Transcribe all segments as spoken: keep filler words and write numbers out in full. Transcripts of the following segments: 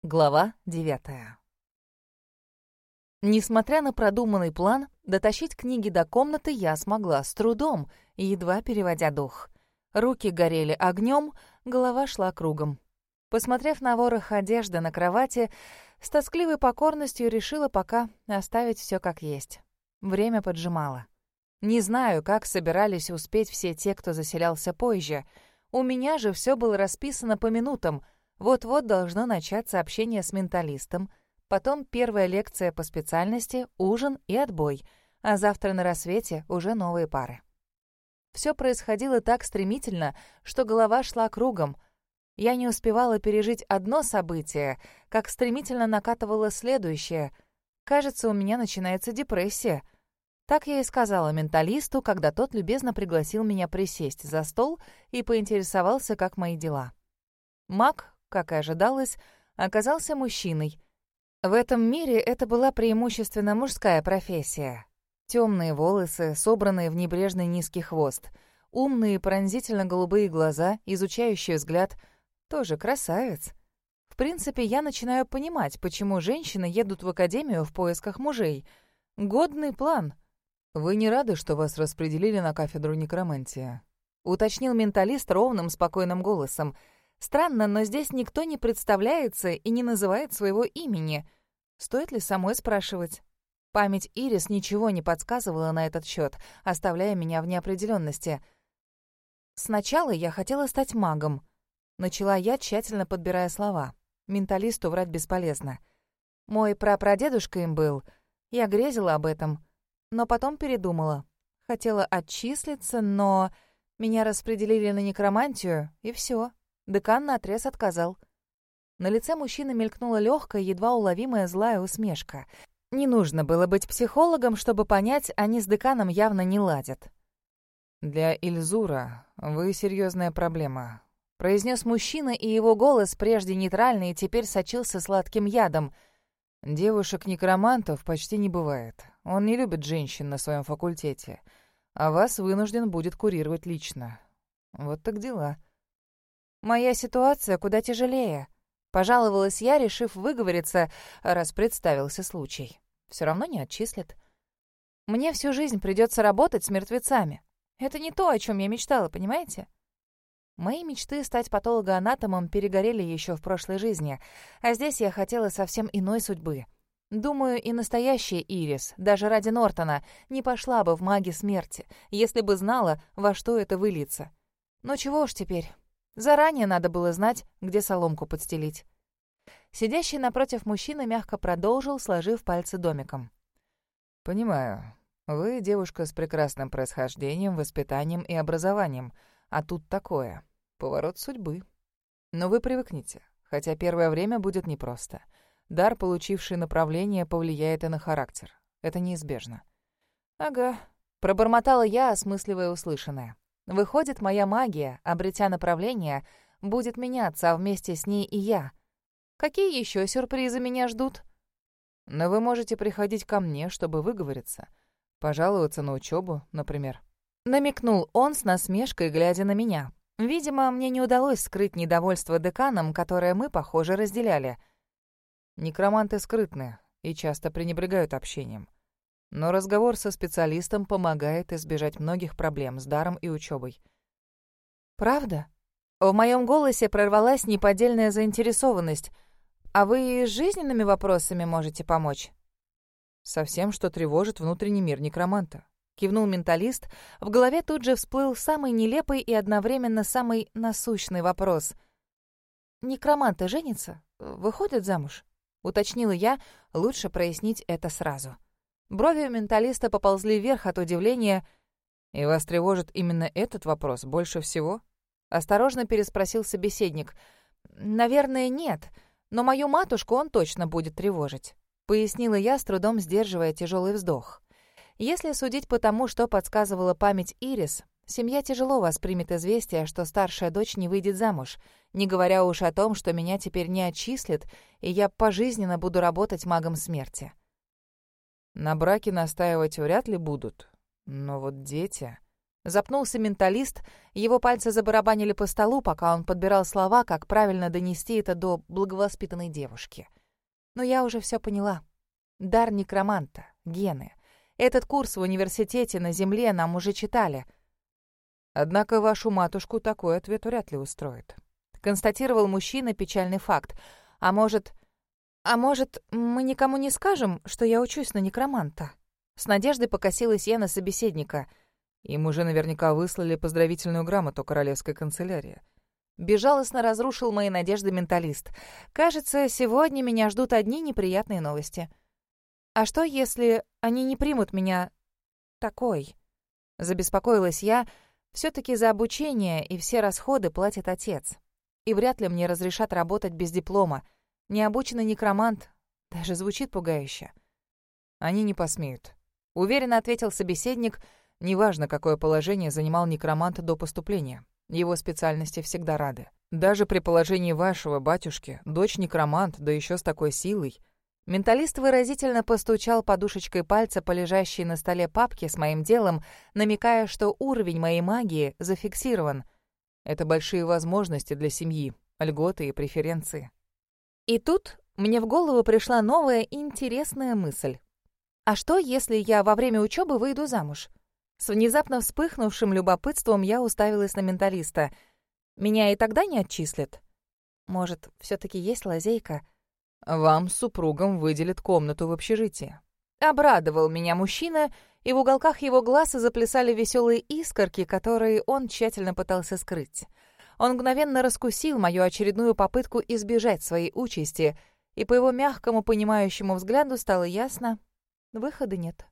Глава девятая. Несмотря на продуманный план, дотащить книги до комнаты я смогла с трудом, едва переводя дух. Руки горели огнем, голова шла кругом. Посмотрев на ворох одежды на кровати, с тоскливой покорностью решила пока оставить все как есть. Время поджимало. Не знаю, как собирались успеть все те, кто заселялся позже. У меня же все было расписано по минутам. Вот-вот должно начаться общение с менталистом, потом первая лекция по специальности, ужин и отбой, а завтра на рассвете уже новые пары. Все происходило так стремительно, что голова шла кругом. Я не успевала пережить одно событие, как стремительно накатывало следующее. Кажется, у меня начинается депрессия. Так я и сказала менталисту, когда тот любезно пригласил меня присесть за стол и поинтересовался, как мои дела. Маг, как и ожидалось, оказался мужчиной. В этом мире это была преимущественно мужская профессия. Темные волосы, собранные в небрежный низкий хвост, умные пронзительно-голубые глаза, изучающий взгляд. Тоже красавец. В принципе, я начинаю понимать, почему женщины едут в академию в поисках мужей. Годный план. «Вы не рады, что вас распределили на кафедру некромантии?» — уточнил менталист ровным, спокойным голосом. Странно, но здесь никто не представляется и не называет своего имени. Стоит ли самой спрашивать? Память Ирис ничего не подсказывала на этот счет, оставляя меня в неопределенности. Сначала я хотела стать магом. Начала я, тщательно подбирая слова. Менталисту врать бесполезно. Мой прапрадедушка им был. Я грезила об этом. Но потом передумала. Хотела отчислиться, но меня распределили на некромантию, и все. Декан наотрез отказал. На лице мужчины мелькнула легкая, едва уловимая злая усмешка. Не нужно было быть психологом, чтобы понять, они с деканом явно не ладят. «Для Ильзура вы серьезная проблема», — произнес мужчина, и его голос, прежде нейтральный, теперь сочился сладким ядом. «Девушек-некромантов почти не бывает. Он не любит женщин на своем факультете, а вас вынужден будет курировать лично. Вот так дела». «Моя ситуация куда тяжелее», — пожаловалась я, решив выговориться, раз представился случай. Все равно не отчислят. «Мне всю жизнь придется работать с мертвецами. Это не то, о чем я мечтала, понимаете?» Мои мечты стать патологоанатомом перегорели еще в прошлой жизни, а здесь я хотела совсем иной судьбы. Думаю, и настоящая Ирис, даже ради Нортона, не пошла бы в маги смерти, если бы знала, во что это выльется. Но чего уж теперь. Заранее надо было знать, где соломку подстелить. Сидящий напротив мужчина мягко продолжил, сложив пальцы домиком. «Понимаю. Вы девушка с прекрасным происхождением, воспитанием и образованием, а тут такое. Поворот судьбы. Но вы привыкните, хотя первое время будет непросто. Дар, получивший направление, повлияет и на характер. Это неизбежно». «Ага», — пробормотала я, осмысливая услышанное. «Выходит, моя магия, обретя направление, будет меняться, а вместе с ней и я. Какие еще сюрпризы меня ждут?» «Но вы можете приходить ко мне, чтобы выговориться. Пожаловаться на учебу, например». Намекнул он с насмешкой, глядя на меня. Видимо, мне не удалось скрыть недовольство деканом, которое мы, похоже, разделяли. Некроманты скрытны и часто пренебрегают общением. Но разговор со специалистом помогает избежать многих проблем с даром и учебой. «Правда?» В моем голосе прорвалась неподдельная заинтересованность. «А вы с жизненными вопросами можете помочь?» «Со всем, что тревожит внутренний мир некроманта», — кивнул менталист. В голове тут же всплыл самый нелепый и одновременно самый насущный вопрос. «Некроманты женятся? Выходят замуж?» — уточнила я. Лучше прояснить это сразу. Брови у менталиста поползли вверх от удивления. «И вас тревожит именно этот вопрос больше всего?» — осторожно переспросил собеседник. «Наверное, нет, но мою матушку он точно будет тревожить», — пояснила я, с трудом сдерживая тяжелый вздох. Если судить по тому, что подсказывала память Ирис, семья тяжело воспримет известие, что старшая дочь не выйдет замуж, не говоря уж о том, что меня теперь не отчислят, и я пожизненно буду работать магом смерти. На браке настаивать вряд ли будут, но вот дети... Запнулся менталист, его пальцы забарабанили по столу, пока он подбирал слова, как правильно донести это до благовоспитанной девушки. Но я уже все поняла. Дар некроманта, гены. Этот курс в университете на Земле нам уже читали. Однако вашу матушку такой ответ вряд ли устроит. Констатировал мужчина печальный факт. А может... А может, мы никому не скажем, что я учусь на некроманта? С надеждой покосилась я на собеседника. Им уже наверняка выслали поздравительную грамоту королевской канцелярии. Безжалостно разрушил мои надежды менталист. Кажется, сегодня меня ждут одни неприятные новости. А что, если они не примут меня такой? Забеспокоилась я. Все-таки за обучение и все расходы платит отец. И вряд ли мне разрешат работать без диплома. Необученный некромант даже звучит пугающе. Они не посмеют. Уверенно ответил собеседник. Неважно, какое положение занимал некромант до поступления. Его специальности всегда рады. Даже при положении вашего батюшки, дочь некромант, да еще с такой силой. Менталист выразительно постучал подушечкой пальца по лежащей на столе папке с моим делом, намекая, что уровень моей магии зафиксирован. Это большие возможности для семьи, льготы и преференции. И тут мне в голову пришла новая интересная мысль. А что, если я во время учебы выйду замуж? С внезапно вспыхнувшим любопытством я уставилась на менталиста. Меня и тогда не отчислят? Может, все-таки есть лазейка? Вам с супругом выделят комнату в общежитии. Обрадовал меня мужчина, и в уголках его глаз заплясали веселые искорки, которые он тщательно пытался скрыть. Он мгновенно раскусил мою очередную попытку избежать своей участи, и по его мягкому понимающему взгляду стало ясно — выхода нет.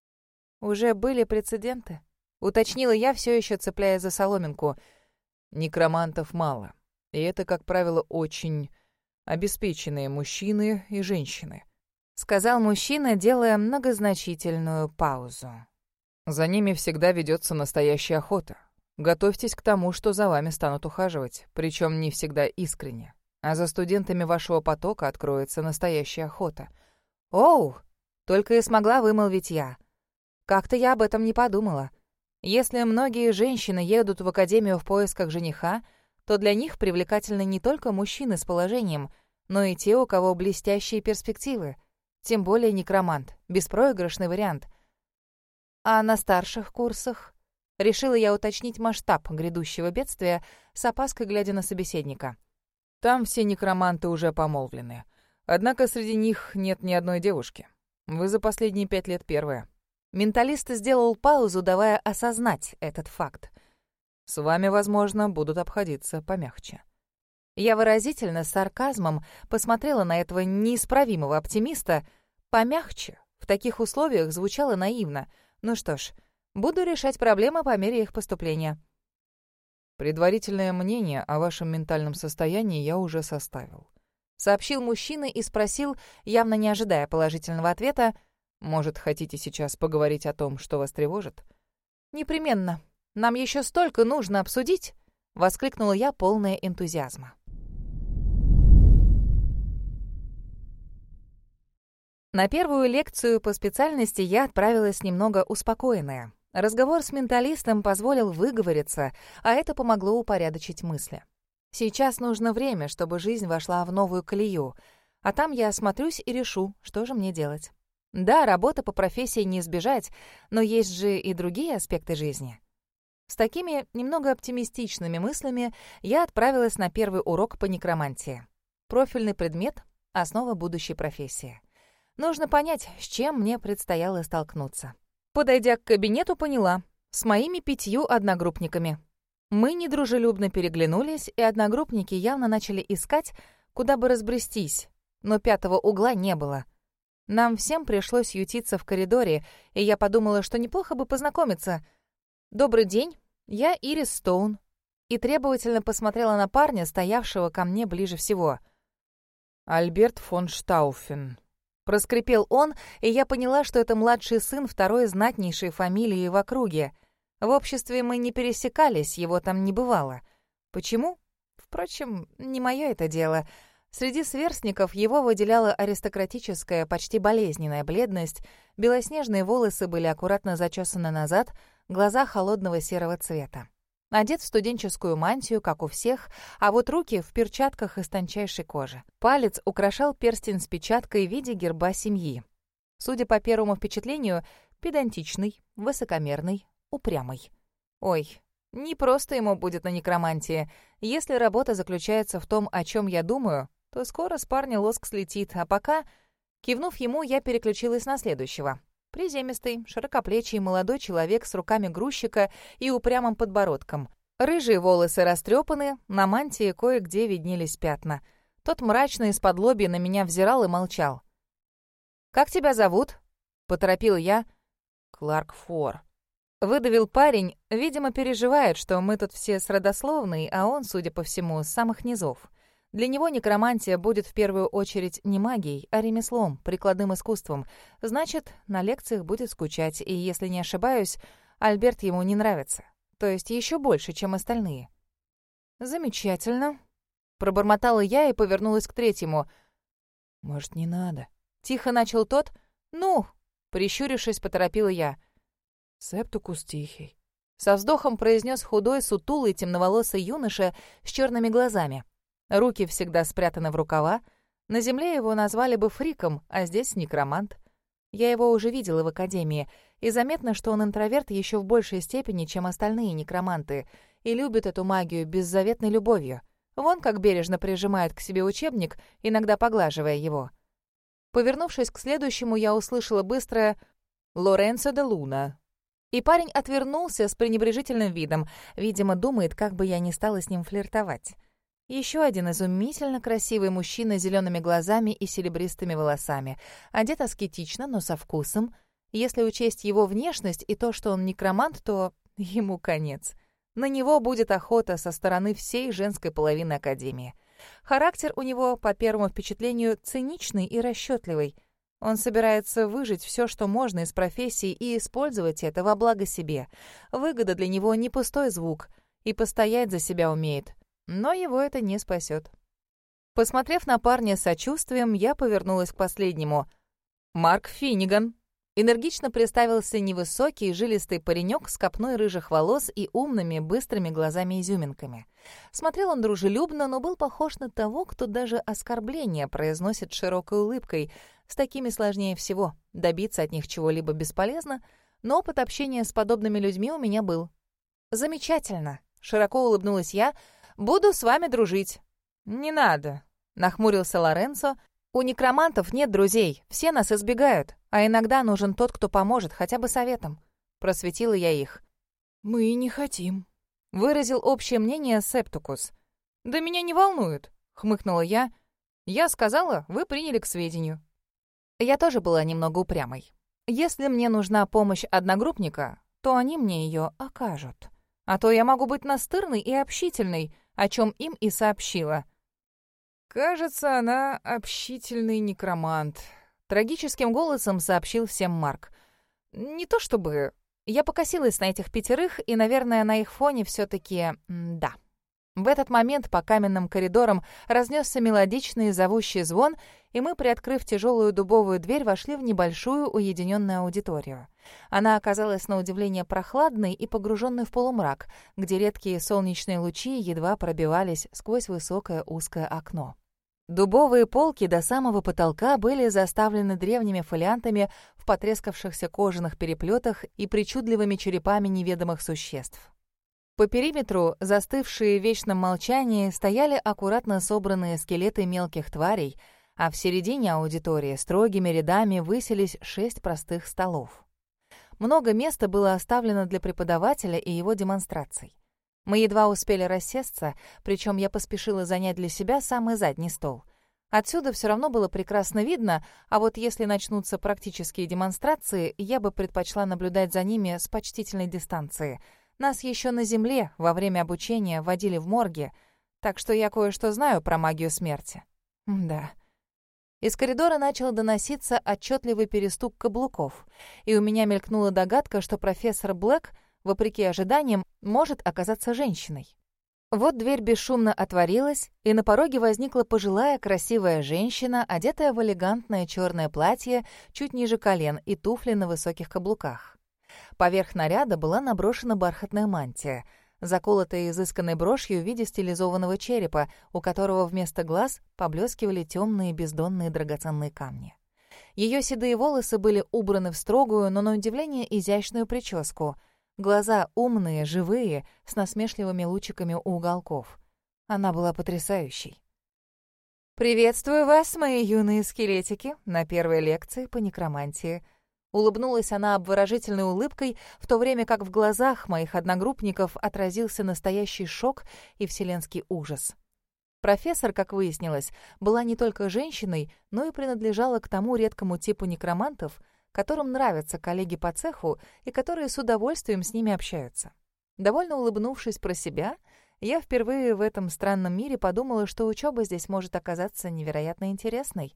Уже были прецеденты. Уточнила я, все еще цепляясь за соломинку. Некромантов мало, и это, как правило, очень обеспеченные мужчины и женщины. Сказал мужчина, делая многозначительную паузу. За ними всегда ведется настоящая охота. Готовьтесь к тому, что за вами станут ухаживать, причем не всегда искренне. А за студентами вашего потока откроется настоящая охота. Оу! Только и смогла вымолвить я. Как-то я об этом не подумала. Если многие женщины едут в академию в поисках жениха, то для них привлекательны не только мужчины с положением, но и те, у кого блестящие перспективы. Тем более некромант. Беспроигрышный вариант. А на старших курсах? Решила я уточнить масштаб грядущего бедствия, с опаской глядя на собеседника. Там все некроманты уже помолвлены. Однако среди них нет ни одной девушки. Вы за последние пять лет первая. Менталист сделал паузу, давая осознать этот факт. С вами, возможно, будут обходиться помягче. Я выразительно, с сарказмом посмотрела на этого неисправимого оптимиста. Помягче. В таких условиях звучало наивно. Ну что ж, буду решать проблемы по мере их поступления. Предварительное мнение о вашем ментальном состоянии я уже составил. Сообщил мужчина и спросил, явно не ожидая положительного ответа, «Может, хотите сейчас поговорить о том, что вас тревожит?» «Непременно. Нам еще столько нужно обсудить!» — воскликнула я, полная энтузиазма. На первую лекцию по специальности я отправилась немного успокоенная. Разговор с менталистом позволил выговориться, а это помогло упорядочить мысли. Сейчас нужно время, чтобы жизнь вошла в новую колею, а там я осмотрюсь и решу, что же мне делать. Да, работа по профессии не избежать, но есть же и другие аспекты жизни. С такими немного оптимистичными мыслями я отправилась на первый урок по некромантии. Профильный предмет — основа будущей профессии. Нужно понять, с чем мне предстояло столкнуться. Подойдя к кабинету, поняла — с моими пятью одногруппниками. Мы недружелюбно переглянулись, и одногруппники явно начали искать, куда бы разбрестись, но пятого угла не было. Нам всем пришлось ютиться в коридоре, и я подумала, что неплохо бы познакомиться. «Добрый день, я Ирис Стоун», и требовательно посмотрела на парня, стоявшего ко мне ближе всего. «Альберт фон Штауфен», — проскрипел он, и я поняла, что это младший сын второй знатнейшей фамилии в округе. В обществе мы не пересекались, его там не бывало. Почему? Впрочем, не мое это дело. Среди сверстников его выделяла аристократическая, почти болезненная бледность, белоснежные волосы были аккуратно зачесаны назад, глаза холодного серого цвета. Одет в студенческую мантию, как у всех, а вот руки в перчатках из тончайшей кожи. Палец украшал перстень с печаткой в виде герба семьи. Судя по первому впечатлению, педантичный, высокомерный, упрямый. Ой, не просто ему будет на некромантии. Если работа заключается в том, о чем я думаю, то скоро с парня лоск слетит, а пока... Кивнув ему, я переключилась на следующего. Приземистый, широкоплечий молодой человек с руками грузчика и упрямым подбородком. Рыжие волосы растрепаны, на мантии кое-где виднелись пятна. Тот мрачно из-под лобья на меня взирал и молчал. «Как тебя зовут?» — поторопил я. «Кларк Фор». Выдавил парень, видимо, переживает, что мы тут все с родословной, а он, судя по всему, с самых низов. Для него некромантия будет в первую очередь не магией, а ремеслом, прикладным искусством. Значит, на лекциях будет скучать, и, если не ошибаюсь, Альберт ему не нравится. То есть еще больше, чем остальные. «Замечательно», — пробормотала я и повернулась к третьему. «Может, не надо?» — тихо начал тот. «Ну», — прищурившись, поторопила я. «Септукус тихий», — со вздохом произнес худой, сутулый, темноволосый юноша с черными глазами. Руки всегда спрятаны в рукава. На земле его назвали бы фриком, а здесь некромант. Я его уже видела в академии, и заметно, что он интроверт еще в большей степени, чем остальные некроманты, и любит эту магию беззаветной любовью. Вон как бережно прижимает к себе учебник, иногда поглаживая его. Повернувшись к следующему, я услышала быстрое «Лоренцо де Луна». И парень отвернулся с пренебрежительным видом, видимо, думает, как бы я не стала с ним флиртовать. Еще один изумительно красивый мужчина с зелеными глазами и серебристыми волосами. Одет аскетично, но со вкусом. Если учесть его внешность и то, что он некромант, то ему конец. На него будет охота со стороны всей женской половины Академии. Характер у него, по первому впечатлению, циничный и расчетливый. Он собирается выжить все, что можно из профессии, и использовать это во благо себе. Выгода для него не пустой звук, и постоять за себя умеет. Но его это не спасет. Посмотрев на парня с сочувствием, я повернулась к последнему. «Марк Финниган». Энергично представился невысокий, жилистый паренек с копной рыжих волос и умными, быстрыми глазами-изюминками. Смотрел он дружелюбно, но был похож на того, кто даже оскорбления произносит широкой улыбкой. С такими сложнее всего. Добиться от них чего-либо бесполезно, но опыт общения с подобными людьми у меня был. «Замечательно», — широко улыбнулась я, — «буду с вами дружить». «Не надо», — нахмурился Лоренцо. «У некромантов нет друзей, все нас избегают, а иногда нужен тот, кто поможет, хотя бы советом». Просветила я их. «Мы и не хотим», — выразил общее мнение Септукус. «Да меня не волнует», — хмыкнула я. «Я сказала, вы приняли к сведению». Я тоже была немного упрямой. Если мне нужна помощь одногруппника, то они мне ее окажут. А то я могу быть настырной и общительной, о чем им и сообщила. «Кажется, она общительный некромант», — трагическим голосом сообщил всем Марк. «Не то чтобы...» Я покосилась на этих пятерых, и, наверное, на их фоне все-таки... да. В этот момент по каменным коридорам разнесся мелодичный зовущий звон, и мы, приоткрыв тяжелую дубовую дверь, вошли в небольшую уединенную аудиторию. Она оказалась на удивление прохладной и погруженной в полумрак, где редкие солнечные лучи едва пробивались сквозь высокое узкое окно. Дубовые полки до самого потолка были заставлены древними фолиантами в потрескавшихся кожаных переплетах и причудливыми черепами неведомых существ. По периметру, застывшие в вечном молчании, стояли аккуратно собранные скелеты мелких тварей, а в середине аудитории строгими рядами высились шесть простых столов. Много места было оставлено для преподавателя и его демонстраций. Мы едва успели рассесться, причем я поспешила занять для себя самый задний стол. Отсюда все равно было прекрасно видно, а вот если начнутся практические демонстрации, я бы предпочла наблюдать за ними с почтительной дистанции. Нас еще на Земле во время обучения водили в морге, так что я кое-что знаю про магию смерти. Да. Из коридора начал доноситься отчетливый перестук каблуков, и у меня мелькнула догадка, что профессор Блэк, вопреки ожиданиям, может оказаться женщиной. Вот дверь бесшумно отворилась, и на пороге возникла пожилая красивая женщина, одетая в элегантное черное платье чуть ниже колен и туфли на высоких каблуках. Поверх наряда была наброшена бархатная мантия, заколотая изысканной брошью в виде стилизованного черепа, у которого вместо глаз поблескивали темные бездонные драгоценные камни. Ее седые волосы были убраны в строгую, но на удивление изящную прическу. Глаза умные, живые, с насмешливыми лучиками у уголков. Она была потрясающей. «Приветствую вас, мои юные скелетики, на первой лекции по некромантии». Улыбнулась она обворожительной улыбкой, в то время как в глазах моих одногруппников отразился настоящий шок и вселенский ужас. Профессор, как выяснилось, была не только женщиной, но и принадлежала к тому редкому типу некромантов, которым нравятся коллеги по цеху и которые с удовольствием с ними общаются. Довольно улыбнувшись про себя, я впервые в этом странном мире подумала, что учеба здесь может оказаться невероятно интересной.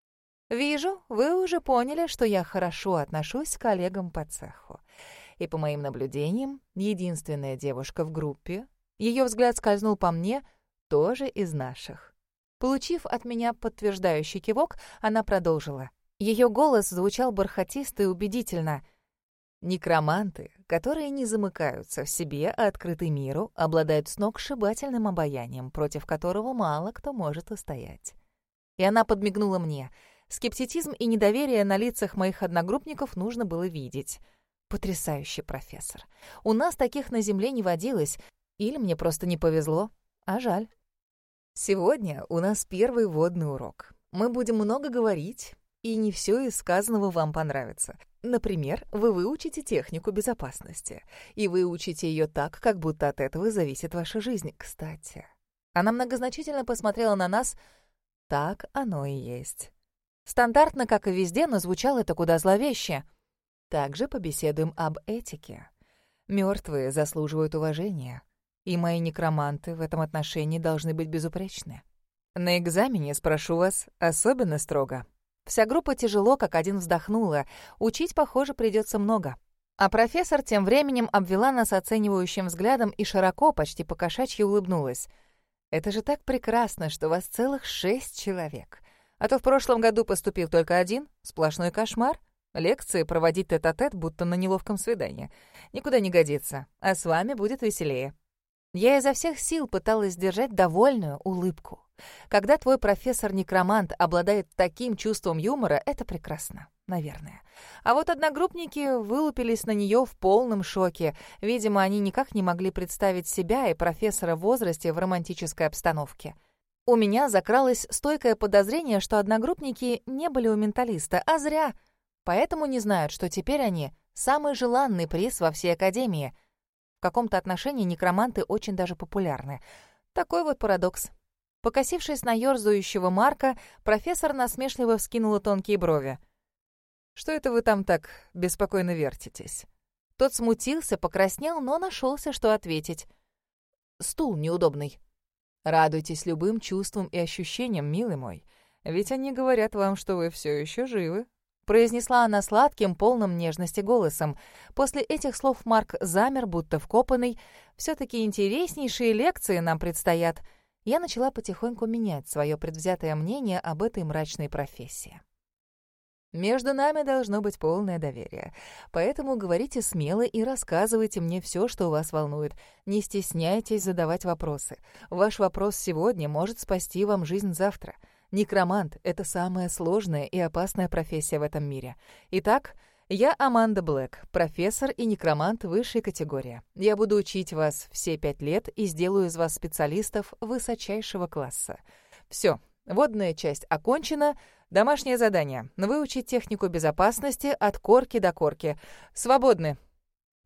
«Вижу, вы уже поняли, что я хорошо отношусь к коллегам по цеху. И по моим наблюдениям, единственная девушка в группе, ее взгляд скользнул по мне, тоже из наших». Получив от меня подтверждающий кивок, она продолжила. Ее голос звучал бархатисто и убедительно. «Некроманты, которые не замыкаются в себе, а открыты миру, обладают сногсшибательным обаянием, против которого мало кто может устоять». И она подмигнула мне. Скептицизм и недоверие на лицах моих одногруппников нужно было видеть. Потрясающий профессор. У нас таких на Земле не водилось. Или мне просто не повезло, а жаль. Сегодня у нас первый вводный урок. Мы будем много говорить, и не все из сказанного вам понравится. Например, вы выучите технику безопасности. И выучите ее так, как будто от этого зависит ваша жизнь. Кстати, она многозначительно посмотрела на нас. Так оно и есть. Стандартно, как и везде, но звучало это куда зловеще. Также побеседуем об этике. Мертвые заслуживают уважения, и мои некроманты в этом отношении должны быть безупречны. На экзамене спрошу вас особенно строго. Вся группа тяжело, как один вздохнула. Учить, похоже, придется много. А профессор тем временем обвела нас оценивающим взглядом и широко, почти по-кошачьи улыбнулась. «Это же так прекрасно, что вас целых шесть человек. А то в прошлом году поступил только один. Сплошной кошмар. Лекции проводить тет-а-тет, будто на неловком свидании. Никуда не годится. А с вами будет веселее». Я изо всех сил пыталась сдержать довольную улыбку. Когда твой профессор-некромант обладает таким чувством юмора, это прекрасно, наверное. А вот одногруппники вылупились на нее в полном шоке. Видимо, они никак не могли представить себя и профессора в возрасте в романтической обстановке. У меня закралось стойкое подозрение, что одногруппники не были у менталиста, а зря. Поэтому не знают, что теперь они — самый желанный приз во всей академии. В каком-то отношении некроманты очень даже популярны. Такой вот парадокс. Покосившись на ёрзающего Марка, профессор насмешливо вскинула тонкие брови. «Что это вы там так беспокойно вертитесь?» Тот смутился, покраснел, но нашелся, что ответить. «Стул неудобный». «Радуйтесь любым чувствам и ощущениям, милый мой, ведь они говорят вам, что вы все еще живы», произнесла она сладким, полным нежности голосом. После этих слов Марк замер, будто вкопанный. «Все-таки интереснейшие лекции нам предстоят». Я начала потихоньку менять свое предвзятое мнение об этой мрачной профессии. Между нами должно быть полное доверие, поэтому говорите смело и рассказывайте мне все, что вас волнует. Не стесняйтесь задавать вопросы. Ваш вопрос сегодня может спасти вам жизнь завтра. Некромант — это самая сложная и опасная профессия в этом мире. Итак, я Аманда Блэк, профессор и некромант высшей категории. Я буду учить вас все пять лет и сделаю из вас специалистов высочайшего класса. Все, вводная часть окончена. Домашнее задание — выучить технику безопасности от корки до корки. Свободны.